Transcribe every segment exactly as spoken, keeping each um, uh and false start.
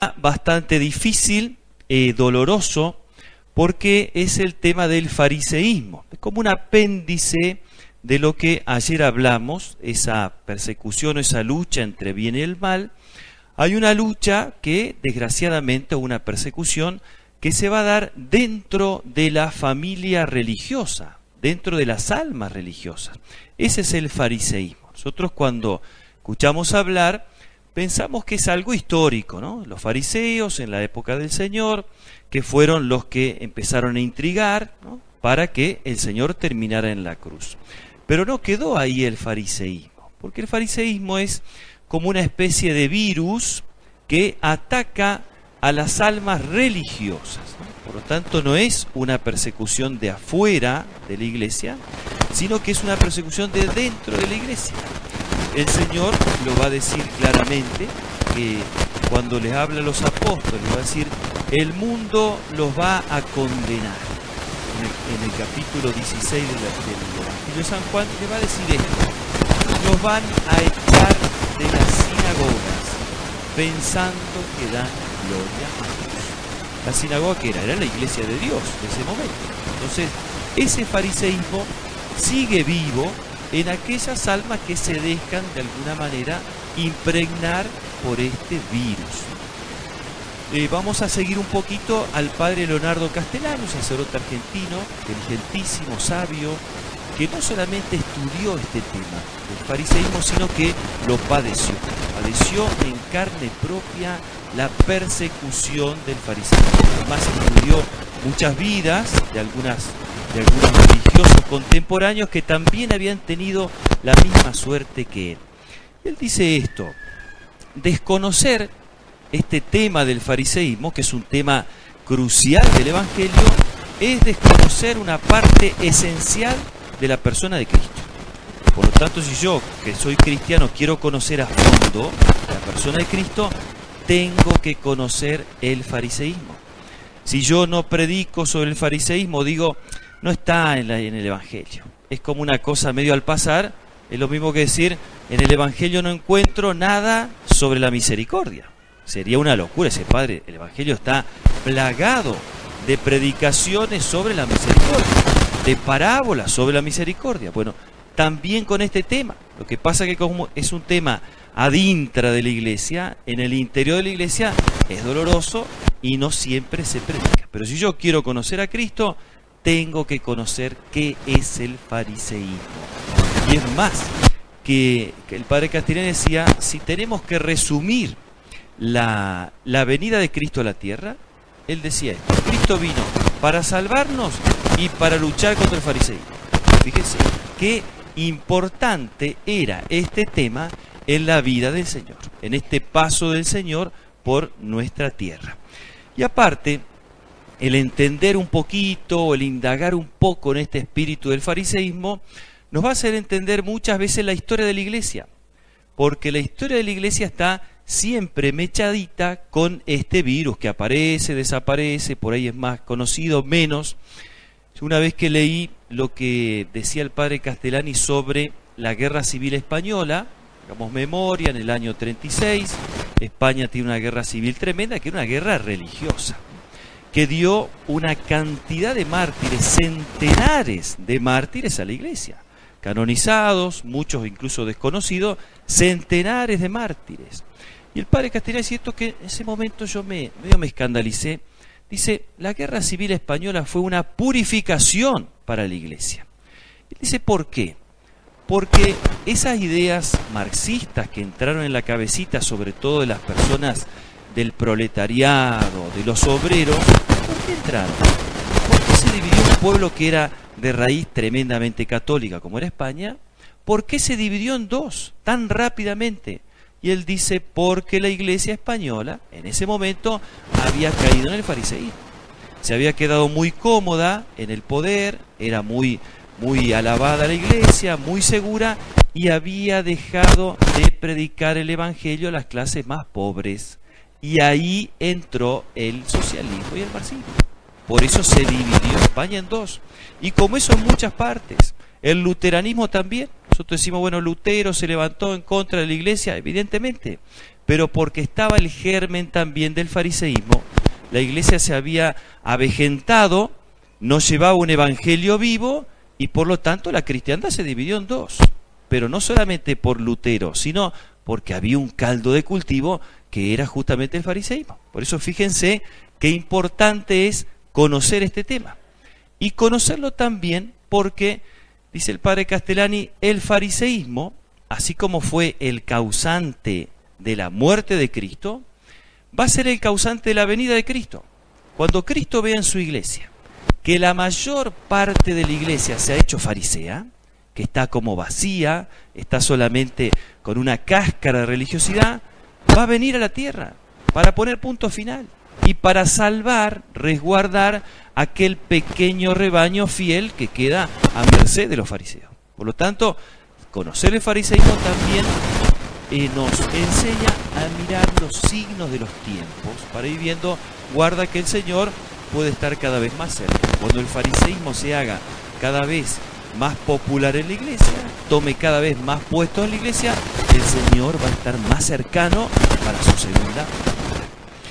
bastante difícil, eh, doloroso, porque es el tema del fariseísmo. Es como un apéndice de lo que ayer hablamos, esa persecución, esa lucha entre bien y el mal. Hay una lucha que, desgraciadamente, o una persecución que se va a dar dentro de la familia religiosa, dentro de las almas religiosas. Ese es el fariseísmo. Nosotros cuando escuchamos hablar, pensamos que es algo histórico, ¿no? Los fariseos en la época del Señor, que fueron los que empezaron a intrigar, ¿no?, para que el Señor terminara en la cruz. Pero no quedó ahí el fariseísmo, porque el fariseísmo es como una especie de virus que ataca a las almas religiosas, ¿no? Por lo tanto, no es una persecución de afuera de la iglesia, sino que es una persecución de dentro de la iglesia. El Señor lo va a decir claramente, que cuando les habla a los apóstoles, va a decir, el mundo los va a condenar. En el, en el capítulo dieciséis del, del Evangelio de San Juan, le va a decir esto: los van a echar de las sinagogas pensando que dan gloria a Dios. La sinagoga, que era, era la iglesia de Dios de ese momento. Entonces, ese fariseísmo sigue vivo en aquellas almas que se dejan de alguna manera impregnar por este virus. Eh, vamos a seguir un poquito al padre Leonardo Castellano, sacerdote argentino, inteligentísimo, sabio, que no solamente estudió este tema del fariseísmo, sino que lo padeció. Padeció en carne propia la persecución del fariseísmo. Además, estudió muchas vidas de algunas de algunos religiosos contemporáneos que también habían tenido la misma suerte que él. Él dice esto: desconocer este tema del fariseísmo, que es un tema crucial del Evangelio, es desconocer una parte esencial de la persona de Cristo. Por lo tanto, si yo, que soy cristiano, quiero conocer a fondo la persona de Cristo, tengo que conocer el fariseísmo. Si yo no predico sobre el fariseísmo, digo, no está en, la, en el Evangelio. Es como una cosa medio al pasar. Es lo mismo que decir, en el Evangelio no encuentro nada sobre la misericordia. Sería una locura ese padre. El Evangelio está plagado de predicaciones sobre la misericordia, de parábolas sobre la misericordia. Bueno, también con este tema. Lo que pasa es que como es un tema ad intra de la iglesia, en el interior de la iglesia es doloroso y no siempre se predica. Pero si yo quiero conocer a Cristo, tengo que conocer qué es el fariseísmo. Y es más, que, que el padre Castellani decía, si tenemos que resumir la, la venida de Cristo a la tierra, él decía esto: Cristo vino para salvarnos y para luchar contra el fariseísmo. Fíjense qué importante era este tema en la vida del Señor, en este paso del Señor por nuestra tierra. Y aparte, el entender un poquito, el indagar un poco en este espíritu del fariseísmo, nos va a hacer entender muchas veces la historia de la iglesia, porque la historia de la iglesia está siempre mechadita con este virus que aparece, desaparece, por ahí es más conocido, menos. Una vez que leí lo que decía el padre Castellani sobre la Guerra Civil Española, hagamos memoria, en el año treinta y seis, España tiene una guerra civil tremenda, que era una guerra religiosa, que dio una cantidad de mártires, centenares de mártires a la iglesia, canonizados, muchos incluso desconocidos, centenares de mártires. Y el padre Castellani dice esto, que en ese momento yo me, medio me escandalicé. Dice, la Guerra Civil Española fue una purificación para la iglesia. Y dice, ¿por qué? Porque esas ideas marxistas que entraron en la cabecita, sobre todo de las personas del proletariado, de los obreros, ¿por qué entraron? ¿Por qué se dividió un pueblo que era de raíz tremendamente católica, como era España? ¿Por qué se dividió en dos tan rápidamente? Y él dice, porque la iglesia española, en ese momento, había caído en el fariseísmo. Se había quedado muy cómoda en el poder, era muy, muy alabada la iglesia, muy segura, y había dejado de predicar el evangelio a las clases más pobres. Y ahí entró el socialismo y el marxismo. Por eso se dividió España en dos. Y como eso en muchas partes. El luteranismo también. Nosotros decimos, bueno, Lutero se levantó en contra de la iglesia, evidentemente. pero porque estaba el germen también del fariseísmo. La iglesia se había avejentado, no llevaba un evangelio vivo y por lo tanto la cristiandad se dividió en dos. Pero no solamente por Lutero, sino porque había un caldo de cultivo que era justamente el fariseísmo. Por eso fíjense qué importante es conocer este tema. Y conocerlo también porque, dice el padre Castellani, el fariseísmo, así como fue el causante de la muerte de Cristo, va a ser el causante de la venida de Cristo. Cuando Cristo vea en su iglesia que la mayor parte de la iglesia se ha hecho farisea, que está como vacía, está solamente con una cáscara de religiosidad, va a venir a la tierra para poner punto final y para salvar, resguardar aquel pequeño rebaño fiel que queda a merced de los fariseos. Por lo tanto, conocer el fariseísmo también eh, nos enseña a mirar los signos de los tiempos para ir viendo, guarda que el Señor puede estar cada vez más cerca. Cuando el fariseísmo se haga cada vez más popular en la iglesia, tome cada vez más puestos en la iglesia, el Señor va a estar más cercano para su segunda venida.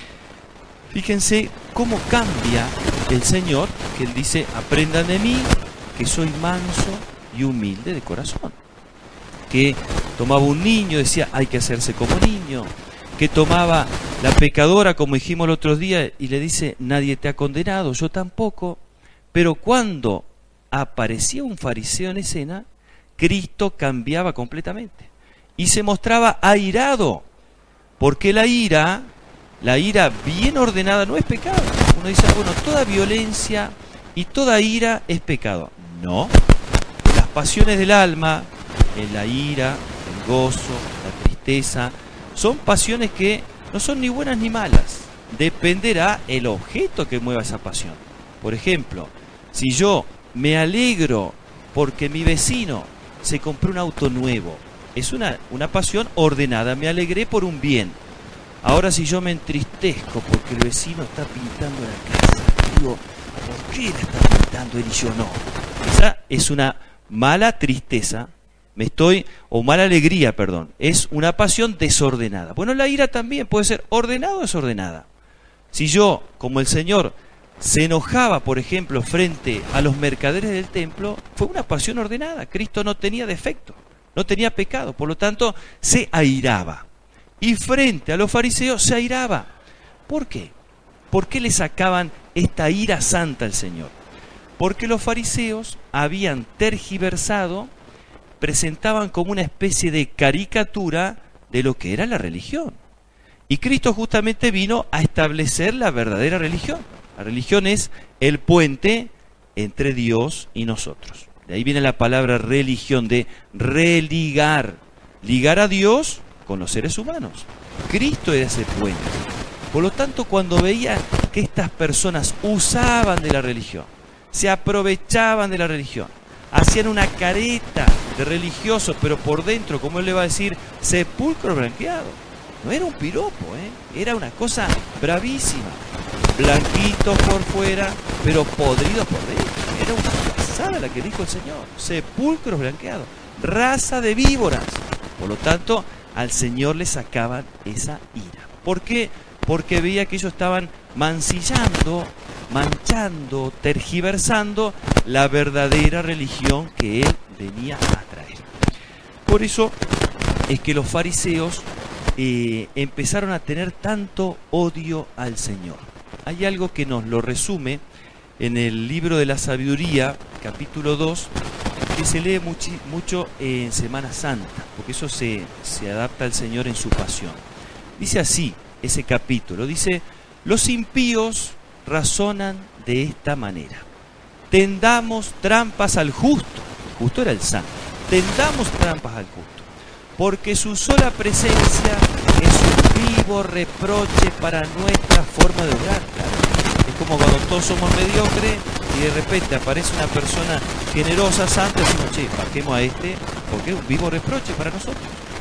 Fíjense cómo cambia el Señor, que Él dice, aprendan de mí, que soy manso y humilde de corazón. Que tomaba un niño, decía, hay que hacerse como niño. Que tomaba la pecadora, como dijimos el otro día, y le dice, nadie te ha condenado, yo tampoco. Pero cuando aparecía un fariseo en escena, Cristo cambiaba completamente y se mostraba airado, porque la ira, la ira bien ordenada no es pecado. Uno dice, bueno, toda violencia y toda ira es pecado. No, las pasiones del alma, la ira, el gozo, la tristeza, son pasiones que no son ni buenas ni malas, dependerá el objeto que mueva esa pasión. Por ejemplo, si yo me alegro porque mi vecino se compró un auto nuevo, es una, una pasión ordenada, me alegré por un bien. Ahora si yo me entristezco porque el vecino está pintando la casa, digo, ¿por qué la está pintando él y yo no? Esa es una mala tristeza, me estoy, o mala alegría, perdón, es una pasión desordenada. Bueno, la ira también puede ser ordenada o desordenada. Si yo, como el Señor, se enojaba, por ejemplo, frente a los mercaderes del templo, fue una pasión ordenada. Cristo no tenía defecto, no tenía pecado, por lo tanto, se airaba. Y frente a los fariseos se airaba. ¿Por qué? ¿Por qué le sacaban esta ira santa al Señor? Porque los fariseos habían tergiversado, presentaban como una especie de caricatura de lo que era la religión. Y Cristo justamente vino a establecer la verdadera religión. La religión es el puente entre Dios y nosotros. De ahí viene la palabra religión, de religar. Ligar a Dios con los seres humanos. Cristo era ese puente. Por lo tanto, cuando veía que estas personas usaban de la religión, se aprovechaban de la religión, hacían una careta de religiosos, pero por dentro, como él le va a decir, sepulcro blanqueado. No era un piropo, ¿eh? Era una cosa bravísima. Blanquitos por fuera, pero podridos por dentro. Era una pasada la que dijo el Señor. Sepulcros blanqueados, raza de víboras. Por lo tanto, al Señor le sacaban esa ira. ¿Por qué? Porque veía que ellos estaban mancillando, manchando, tergiversando la verdadera religión que Él venía a traer. Por eso es que los fariseos eh, empezaron a tener tanto odio al Señor. Hay algo que nos lo resume en el libro de la sabiduría, capítulo dos, que se lee mucho, mucho en Semana Santa, porque eso se, se adapta al Señor en su pasión. Dice así ese capítulo, dice, los impíos razonan de esta manera: tendamos trampas al justo, el justo era el santo, tendamos trampas al justo, porque su sola presencia es un vivo reproche para nuestra forma de obrar. Es como cuando todos somos mediocres y de repente aparece una persona generosa, santa, y decimos, che, bajemos a este, porque es un vivo reproche para nosotros.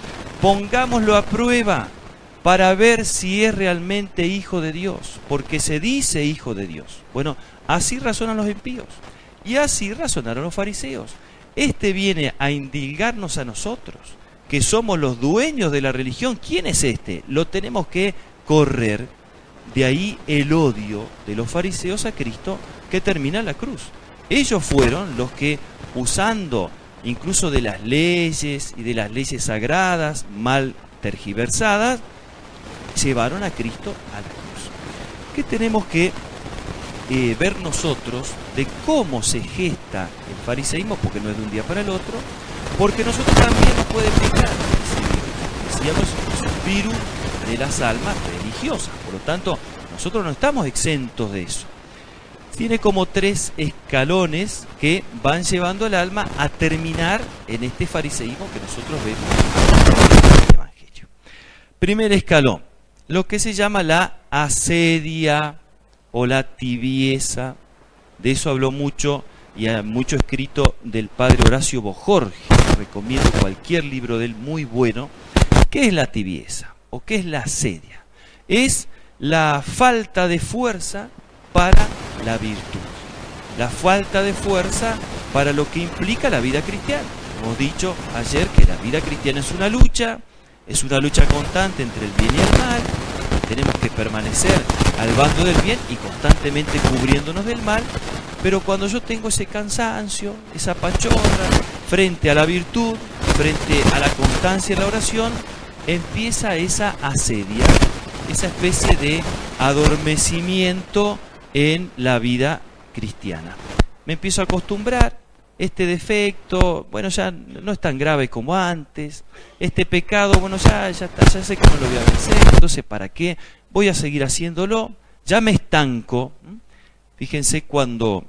Pongámoslo a prueba para ver si es realmente hijo de Dios, porque se dice hijo de Dios. Bueno, así razonan los impíos, y así razonaron los fariseos. Este viene a indilgarnos a nosotros, que somos los dueños de la religión, ¿quién es este? Lo tenemos que correr. De ahí el odio de los fariseos a Cristo, que termina en la cruz. Ellos fueron los que, usando incluso de las leyes y de las leyes sagradas mal tergiversadas, llevaron a Cristo a la cruz. ¿Qué tenemos que eh, ver nosotros de cómo se gesta el fariseísmo? Porque no es de un día para el otro, porque nosotros también nos puede pegar ese virus. Decíamos, es un virus de las almas religiosas, por lo tanto nosotros no estamos exentos de eso. Tiene como tres escalones que van llevando al alma a terminar en este fariseísmo que nosotros vemos en el Evangelio. Primer escalón, lo que se llama la asedia o la tibieza. De eso habló mucho y hay mucho escrito del padre Horacio Bojorge. Recomiendo cualquier libro de él, muy bueno. ¿Qué es la tibieza o qué es la asedia? Es la falta de fuerza para la virtud, la falta de fuerza para lo que implica la vida cristiana. Hemos dicho ayer que la vida cristiana es una lucha, es una lucha constante entre el bien y el mal. Tenemos que permanecer al bando del bien y constantemente cubriéndonos del mal. Pero cuando yo tengo ese cansancio, esa pachorra, frente a la virtud, frente a la constancia en la oración, empieza esa asedia, esa especie de adormecimiento en la vida cristiana. Me empiezo a acostumbrar, este defecto, bueno, ya no es tan grave como antes, este pecado, bueno, ya, ya, está, ya sé que no lo voy a vencer, entonces ¿para qué voy a seguir haciéndolo? Ya me estanco. Fíjense cuando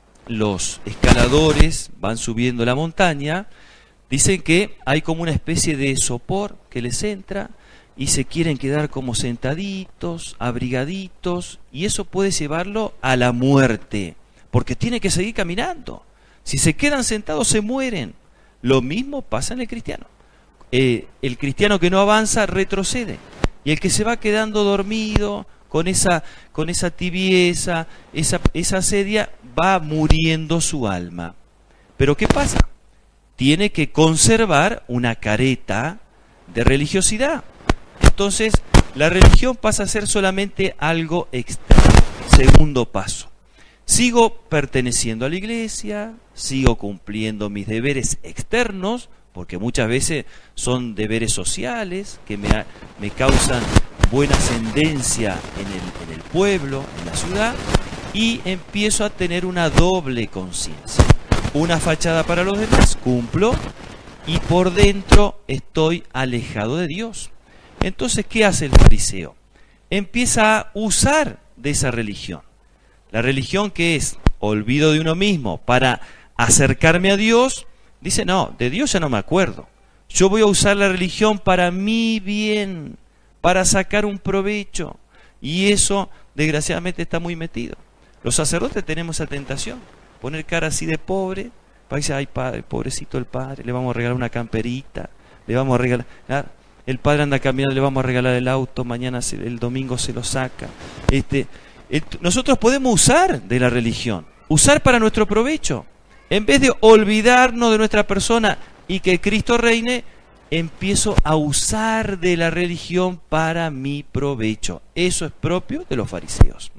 los escaladores van subiendo la montaña, dicen que hay como una especie de sopor que les entra y se quieren quedar como sentaditos, abrigaditos, y eso puede llevarlo a la muerte, porque tiene que seguir caminando. Si se quedan sentados se mueren. Lo mismo pasa en el cristiano. Eh, el cristiano que no avanza retrocede, y el que se va quedando dormido, con esa, con esa tibieza, esa, esa asedia, va muriendo su alma. Pero ¿qué pasa? Tiene que conservar una careta de religiosidad. Entonces, la religión pasa a ser solamente algo externo. Segundo paso. Sigo perteneciendo a la iglesia, sigo cumpliendo mis deberes externos, porque muchas veces son deberes sociales que me, me causan buena ascendencia en el, en el pueblo, en la ciudad, y empiezo a tener una doble conciencia. Una fachada para los demás, cumplo, y por dentro estoy alejado de Dios. Entonces, ¿qué hace el fariseo? Empieza a usar de esa religión. La religión que es olvido de uno mismo para acercarme a Dios, dice, no, de Dios ya no me acuerdo. Yo voy a usar la religión para mi bien, para sacar un provecho. Y eso, desgraciadamente, está muy metido. Los sacerdotes tenemos esa tentación, poner cara así de pobre, para decir, ay padre, pobrecito el padre, le vamos a regalar una camperita, le vamos a regalar... El padre anda caminando, le vamos a regalar el auto, mañana se, el domingo se lo saca. Este, el, nosotros podemos usar de la religión, usar para nuestro provecho. En vez de olvidarnos de nuestra persona y que Cristo reine, empiezo a usar de la religión para mi provecho. Eso es propio de los fariseos.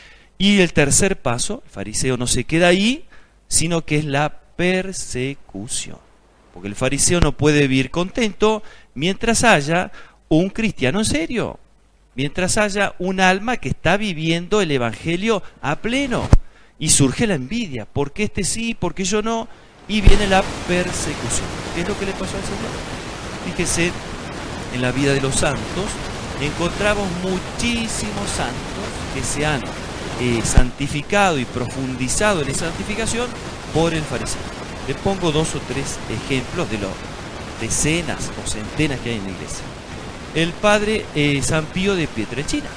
Y el tercer paso, el fariseo no se queda ahí, sino que es la persecución. Porque el fariseo no puede vivir contento mientras haya un cristiano en serio, mientras haya un alma que está viviendo el evangelio a pleno. Y surge la envidia, ¿por qué este sí, por qué yo no? Y viene la persecución. ¿Qué es lo que le pasó al Señor? Fíjese, en la vida de los santos encontramos muchísimos santos que se han eh, santificado y profundizado en esa santificación por el fariseo. Le pongo dos o tres ejemplos de las decenas o centenas que hay en la iglesia. El padre eh, San Pío de Pietrelcina.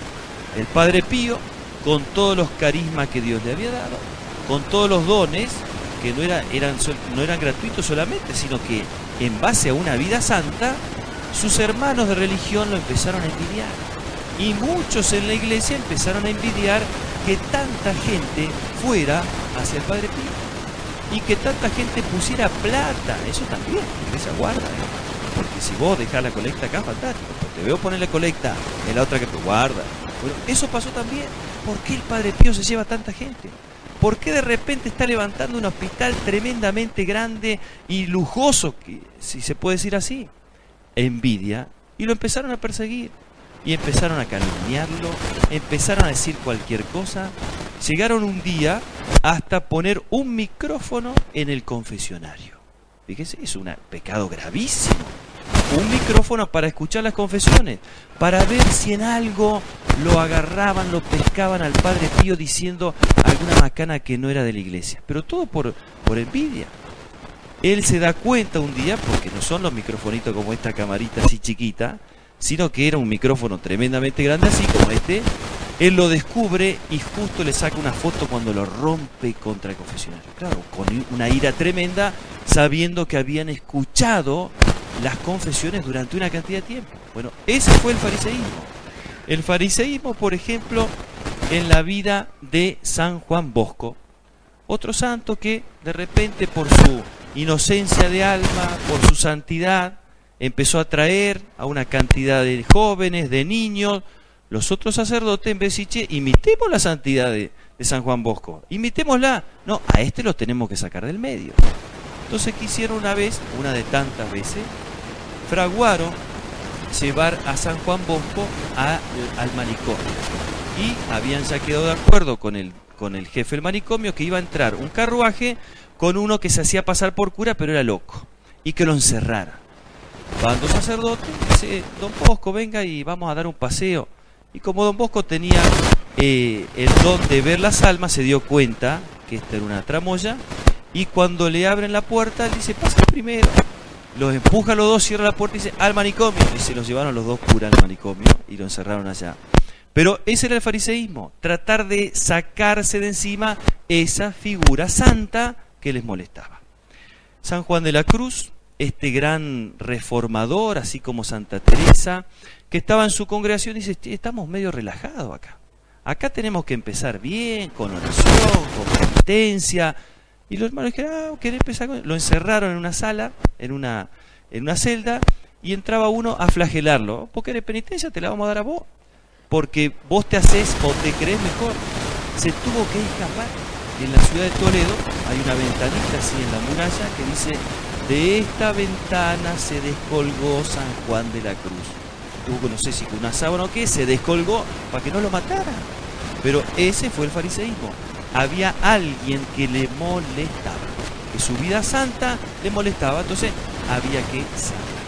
El padre Pío, con todos los carismas que Dios le había dado, con todos los dones, que no, era, eran, no eran gratuitos solamente, sino que en base a una vida santa, sus hermanos de religión lo empezaron a envidiar. Y muchos en la iglesia empezaron a envidiar que tanta gente fuera hacia el padre Pío. Y que tanta gente pusiera plata, eso también, la iglesia guarda, ¿eh? porque si vos dejás la colecta acá, fantástico, pero te veo poner la colecta en la otra que te guarda. Bueno, eso pasó también. ¿Por qué el Padre Pío se lleva tanta gente? ¿Por qué de repente está levantando un hospital tremendamente grande y lujoso, que, si se puede decir así? Envidia. Y lo empezaron a perseguir. Y empezaron a calumniarlo, empezaron a decir cualquier cosa. Llegaron un día hasta poner un micrófono en el confesionario. Fíjese, es un pecado gravísimo. Un micrófono para escuchar las confesiones, para ver si en algo lo agarraban, lo pescaban al Padre Pío diciendo alguna macana que no era de la iglesia. Pero todo por, por envidia. Él se da cuenta un día, porque no son los microfonitos como esta camarita así chiquita, sino que era un micrófono tremendamente grande, así como este. Él lo descubre y justo le saca una foto cuando lo rompe contra el confesionario. Claro, con una ira tremenda, sabiendo que habían escuchado las confesiones durante una cantidad de tiempo. Bueno, ese fue el fariseísmo. El fariseísmo, por ejemplo, en la vida de San Juan Bosco, otro santo que de repente por su inocencia de alma, por su santidad, empezó a atraer a una cantidad de jóvenes, de niños. Los otros sacerdotes, en vez de decir, che, imitemos la santidad de, de San Juan Bosco, imitémosla. No, a este lo tenemos que sacar del medio. Entonces quisieron una vez, una de tantas veces, fraguaron llevar a San Juan Bosco a, al manicomio. Y habían ya quedado de acuerdo con el, con el jefe del manicomio que iba a entrar un carruaje con uno que se hacía pasar por cura, pero era loco, y que lo encerrara. Van dos sacerdotes, dice, don Bosco, venga y vamos a dar un paseo. Y como don Bosco tenía eh, el don de ver las almas, se dio cuenta que esta era una tramoya, y cuando le abren la puerta, él dice, pasa primero. Los empuja a los dos, cierra la puerta y dice, al manicomio. Y se los llevaron los dos curas al manicomio y lo encerraron allá. Pero ese era el fariseísmo, tratar de sacarse de encima esa figura santa que les molestaba. San Juan de la Cruz, este gran reformador, así como Santa Teresa, que estaba en su congregación, dice, estamos medio relajados acá. Acá tenemos que empezar bien, con oración, con penitencia. Y los hermanos dijeron, ah, ¿querés empezar con...? Lo encerraron en una sala, en una, en una celda, y entraba uno a flagelarlo. ¿Vos querés penitencia? Te la vamos a dar a vos. Porque vos te haces o te crees mejor. Se tuvo que escapar. En la ciudad de Toledo hay una ventanita así en la muralla que dice, de esta ventana se descolgó San Juan de la Cruz. Tuvo, no sé si con una sábana o qué, se descolgó para que no lo mataran. Pero ese fue el fariseísmo. Había alguien que le molestaba, que su vida santa le molestaba, entonces había que sacar.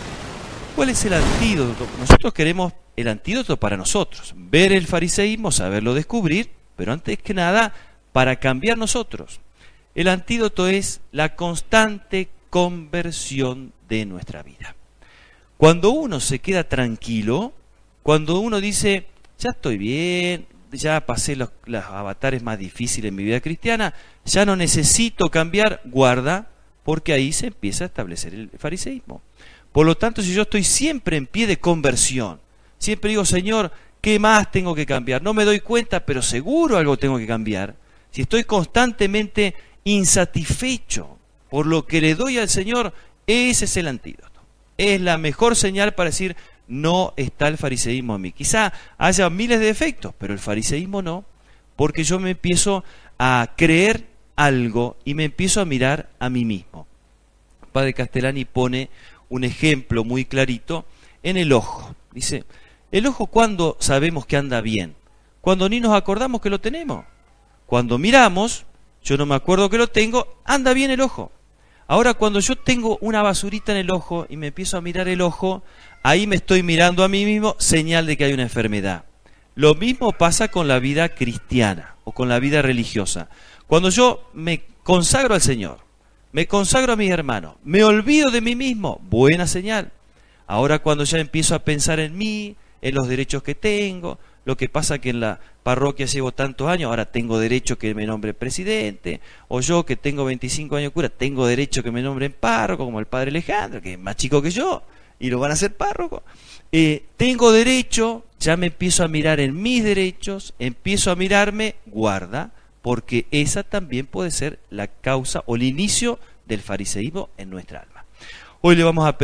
¿Cuál es el antídoto? Nosotros queremos el antídoto para nosotros, ver el fariseísmo, saberlo descubrir, pero antes que nada, para cambiar nosotros. El antídoto es la constante conversión de nuestra vida. Cuando uno se queda tranquilo, cuando uno dice, ya estoy bien, ya pasé los, los avatares más difíciles en mi vida cristiana, ya no necesito cambiar, guarda, porque ahí se empieza a establecer el fariseísmo. Por lo tanto, si yo estoy siempre en pie de conversión, siempre digo, Señor, ¿qué más tengo que cambiar? No me doy cuenta, pero seguro algo tengo que cambiar. Si estoy constantemente insatisfecho por lo que le doy al Señor, ese es el antídoto. Es la mejor señal para decir, no está el fariseísmo en mí. Quizá haya miles de defectos, pero el fariseísmo no, porque yo me empiezo a creer algo y me empiezo a mirar a mí mismo. Padre Castellani pone un ejemplo muy clarito en el ojo. Dice, el ojo, ¿cuándo sabemos que anda bien? Cuando ni nos acordamos que lo tenemos. Cuando miramos, yo no me acuerdo que lo tengo, anda bien el ojo. Ahora, cuando yo tengo una basurita en el ojo y me empiezo a mirar el ojo, ahí me estoy mirando a mí mismo, señal de que hay una enfermedad. Lo mismo pasa con la vida cristiana o con la vida religiosa. Cuando yo me consagro al Señor, me consagro a mis hermanos, me olvido de mí mismo, buena señal. Ahora cuando ya empiezo a pensar en mí, en los derechos que tengo, lo que pasa que en la parroquia llevo tantos años, ahora tengo derecho que me nombre presidente, o yo que tengo veinticinco años de cura, tengo derecho que me nombren párroco, como el padre Alejandro, que es más chico que yo, y lo van a hacer párroco. Eh, tengo derecho, ya me empiezo a mirar en mis derechos, empiezo a mirarme, guarda, porque esa también puede ser la causa o el inicio del fariseísmo en nuestra alma. Hoy le vamos a pedir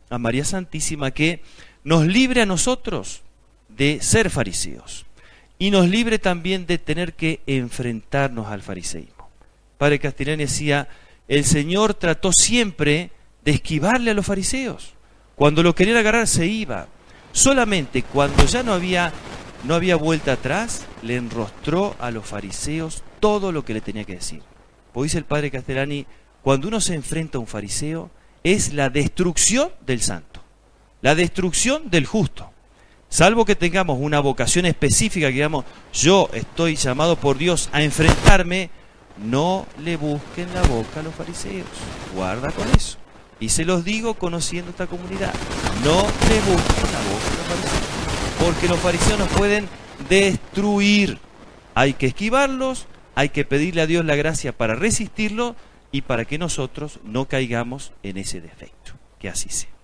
a María Santísima que nos libre a nosotros de ser fariseos y nos libre también de tener que enfrentarnos al fariseísmo. Padre Castellani decía, el Señor trató siempre de esquivarle a los fariseos. Cuando lo querían agarrar se iba. Solamente cuando ya no había, no había vuelta atrás, le enrostró a los fariseos todo lo que le tenía que decir. Pues dice el Padre Castellani, cuando uno se enfrenta a un fariseo, es la destrucción del santo, la destrucción del justo. Salvo que tengamos una vocación específica, que digamos, yo estoy llamado por Dios a enfrentarme, no le busquen la boca a los fariseos. Guarda con eso. Y se los digo conociendo esta comunidad. No le busquen la boca a los fariseos. Porque los fariseos nos pueden destruir. Hay que esquivarlos, hay que pedirle a Dios la gracia para resistirlo y para que nosotros no caigamos en ese defecto. Que así sea.